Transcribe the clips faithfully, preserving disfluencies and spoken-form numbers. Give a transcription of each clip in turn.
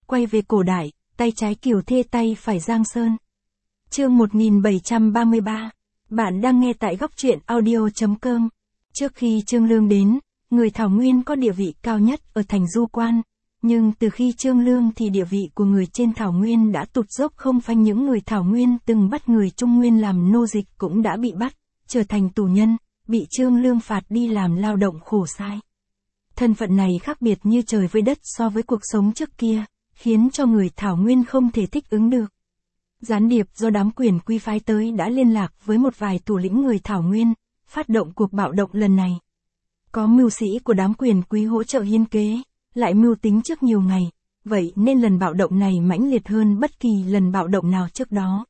quay về cổ đại, tay trái Kiều Thê tay phải Giang Sơn. Chương một nghìn bảy trăm ba mươi ba. Bạn đang nghe tại góc truyện audio chấm com. Trước khi Trương Lương đến, người Thảo Nguyên có địa vị cao nhất ở thành Du Quan. Nhưng từ khi Trương Lương thì địa vị của người trên Thảo Nguyên đã tụt dốc, không phanh những người Thảo Nguyên từng bắt người Trung Nguyên làm nô dịch cũng đã bị bắt, trở thành tù nhân, bị Trương Lương phạt đi làm lao động khổ sai. Thân phận này khác biệt như trời với đất so với cuộc sống trước kia, khiến cho người Thảo Nguyên không thể thích ứng được. Gián điệp do đám quyền quý phái tới đã liên lạc với một vài thủ lĩnh người Thảo Nguyên, phát động cuộc bạo động lần này. Có mưu sĩ của đám quyền quý hỗ trợ hiên kế, lại mưu tính trước nhiều ngày, vậy nên lần bạo động này mãnh liệt hơn bất kỳ lần bạo động nào trước đó.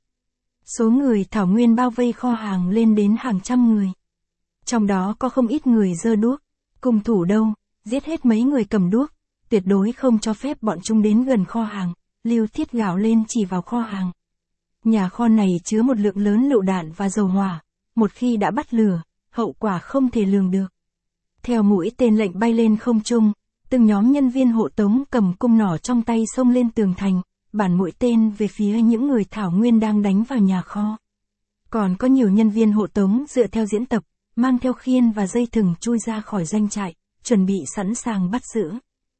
Số người Thảo Nguyên bao vây kho hàng lên đến hàng trăm người. Trong đó có không ít người giơ đuốc, cung thủ đâu, giết hết mấy người cầm đuốc, tuyệt đối không cho phép bọn chúng đến gần kho hàng. Lưu Thiết gào lên chỉ vào kho hàng. Nhà kho này chứa một lượng lớn lựu đạn và dầu hỏa, một khi đã bắt lửa, hậu quả không thể lường được. Theo mũi tên lệnh bay lên không trung, từng nhóm nhân viên hộ tống cầm cung nỏ trong tay xông lên tường thành, bắn mũi tên về phía những người Thảo Nguyên đang đánh vào nhà kho. Còn có nhiều nhân viên hộ tống dựa theo diễn tập, mang theo khiên và dây thừng chui ra khỏi doanh trại, chuẩn bị sẵn sàng bắt giữ.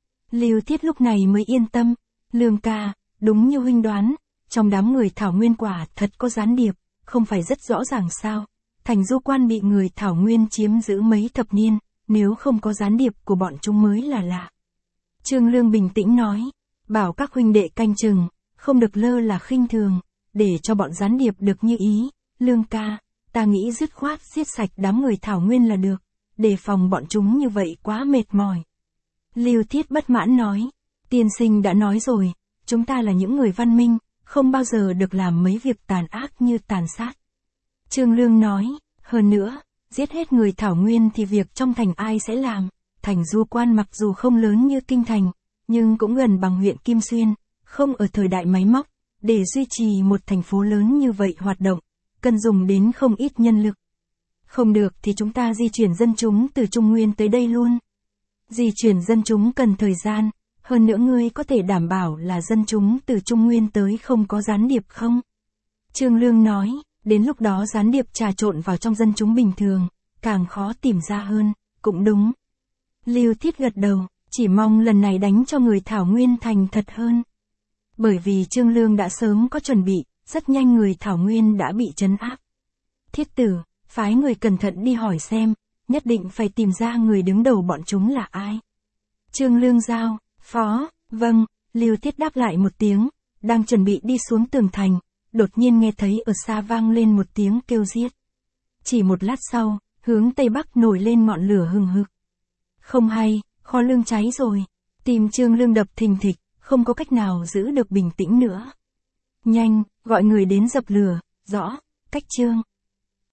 Lưu Thiết lúc này mới yên tâm. Lương ca, đúng như huynh đoán, trong đám người Thảo Nguyên quả thật có gián điệp, không phải rất rõ ràng sao? Thành Du Quan bị người Thảo Nguyên chiếm giữ mấy thập niên, nếu không có gián điệp của bọn chúng mới là lạ. Trương Lương bình tĩnh nói, bảo các huynh đệ canh chừng, không được lơ là khinh thường, để cho bọn gián điệp được như ý. Lương ca, ta nghĩ dứt khoát giết sạch đám người Thảo Nguyên là được, đề phòng bọn chúng như vậy quá mệt mỏi. Lưu Thiết bất mãn nói, tiên sinh đã nói rồi, chúng ta là những người văn minh, không bao giờ được làm mấy việc tàn ác như tàn sát. Trương Lương nói, hơn nữa, giết hết người Thảo Nguyên thì việc trong thành ai sẽ làm? Thành Du Quan mặc dù không lớn như kinh thành, nhưng cũng gần bằng huyện Kim Xuyên, không ở thời đại máy móc, để duy trì một thành phố lớn như vậy hoạt động, cần dùng đến không ít nhân lực. Không được thì chúng ta di chuyển dân chúng từ Trung Nguyên tới đây luôn. Di chuyển dân chúng cần thời gian, hơn nữa ngươi có thể đảm bảo là dân chúng từ Trung Nguyên tới không có gián điệp không? Trương Lương nói, đến lúc đó gián điệp trà trộn vào trong dân chúng bình thường, càng khó tìm ra hơn, cũng đúng. Lưu Thiết gật đầu, chỉ mong lần này đánh cho người Thảo Nguyên thành thật hơn. Bởi vì Trương Lương đã sớm có chuẩn bị, rất nhanh người Thảo Nguyên đã bị trấn áp. Thiết tử, phái người cẩn thận đi hỏi xem, nhất định phải tìm ra người đứng đầu bọn chúng là ai. Trương Lương giao, phó, vâng, Lưu Thiết đáp lại một tiếng, đang chuẩn bị đi xuống tường thành, đột nhiên nghe thấy ở xa vang lên một tiếng kêu giết. Chỉ một lát sau, hướng tây bắc nổi lên ngọn lửa hừng hực. Không hay, kho lương cháy rồi. Tim Trương Lương đập thình thịch, không có cách nào giữ được bình tĩnh nữa. Nhanh, gọi người đến dập lửa, rõ, cách Trương.